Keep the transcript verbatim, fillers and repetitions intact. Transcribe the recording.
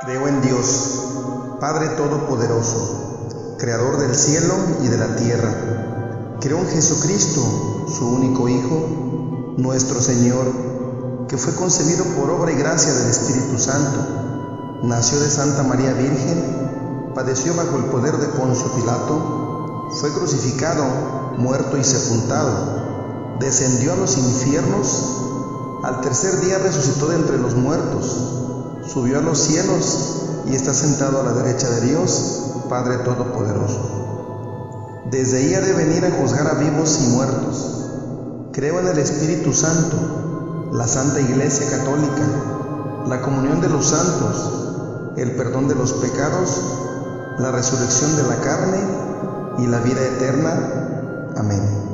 Creo en Dios, Padre Todopoderoso, Creador del cielo y de la tierra. Creo en Jesucristo, su único Hijo, nuestro Señor, que fue concebido por obra y gracia del Espíritu Santo. Nació de Santa María Virgen, padeció bajo el poder de Poncio Pilato, fue crucificado, muerto y sepultado, descendió a los infiernos, al tercer día resucitó de entre los muertos, subió a los cielos y está sentado a la derecha de Dios, Padre Todopoderoso. Desde ahí ha de venir a juzgar a vivos y muertos. Creo en el Espíritu Santo, la Santa Iglesia Católica, la comunión de los santos, el perdón de los pecados, la resurrección de la carne y la vida eterna. Amén.